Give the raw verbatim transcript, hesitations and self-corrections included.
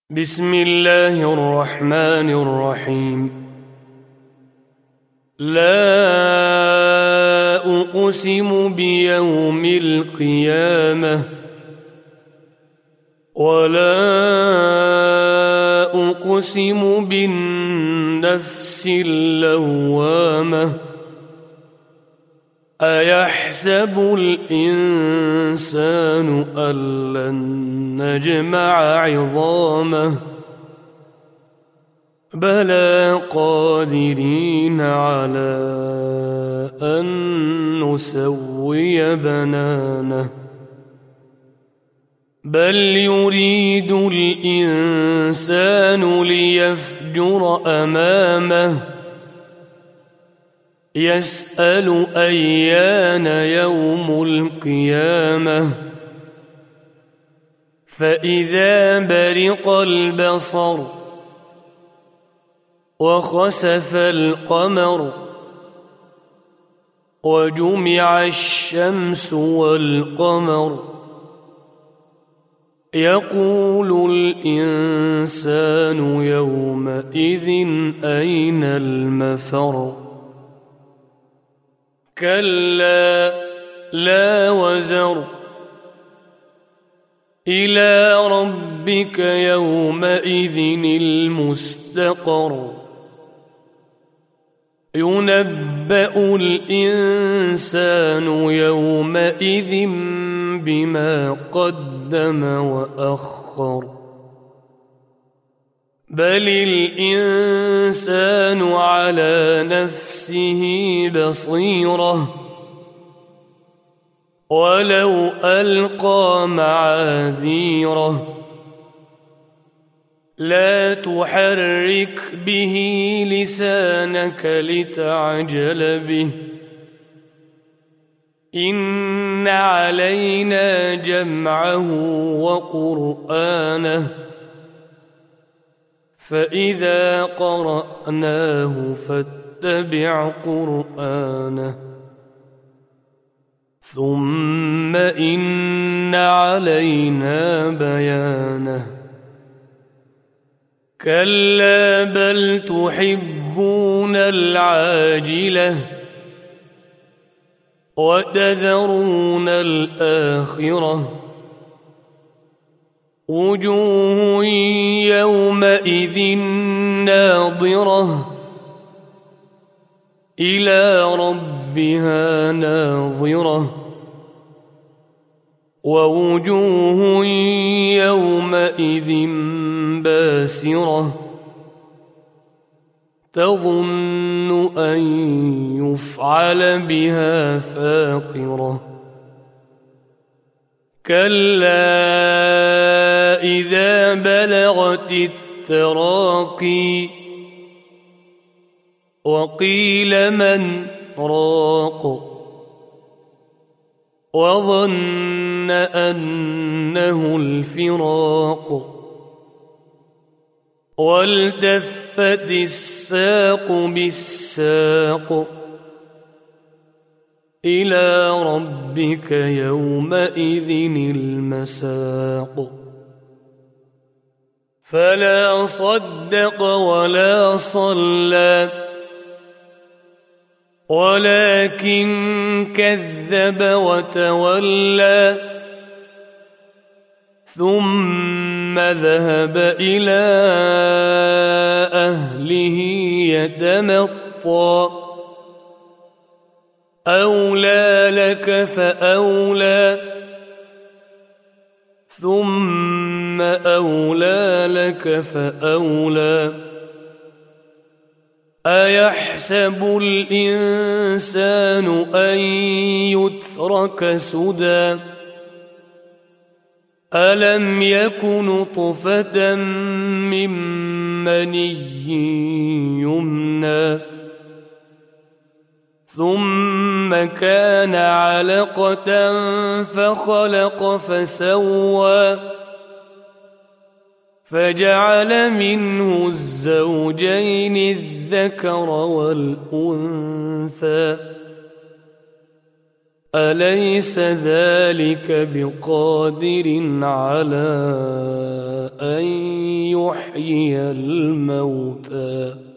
بسم الله الرحمن الرحيم. لا أقسم بيوم القيامة ولا أقسم بالنفس اللوامة أيحسب الإنسان أن لن نجمع عظامه بلى قادرين على أن نسوي بنانه بل يريد الإنسان ليفجر أمامه يسأل أيان يوم القيامة فإذا برق البصر وخسف القمر وجمع الشمس والقمر يقول الإنسان يومئذ أين المفر كلا لا وزر إلى ربك يومئذ المستقر ينبأ الإنسان يومئذ بما قدم وأخر بل الإنسان على نفسه بصيرة ولو ألقى معاذيره لا تحرك به لسانك لتعجل به إن علينا جمعه وقرآنه فإذا قرأناه فاتبع قرآنه ثم إن علينا بيانه كلا بل تحبون العاجلة وتذرون الآخرة وجوه يومئذ ناظرة إلى ربها ناظرة ووجوه يومئذ باسرة تظن أن يفعل بها فاقرة كلا إذا بلغت التراقي وقيل من راق وظن أنه الفراق والتفت الساق بالساق إلى ربك يومئذ المساق فلا صدق ولا صلى ولكن كذب وتولى ثم ذهب إلى أهله يتمطى أولى لك فأولى ثم أولى لك فأولى أيحسب الإنسان أن يترك سدى ألم يك نطفة من مني يمنى ثم كان علقة فخلق فسوى فجعل منه الزوجين الذكر والأنثى أليس ذلك بقادر على أن يحيي الموتى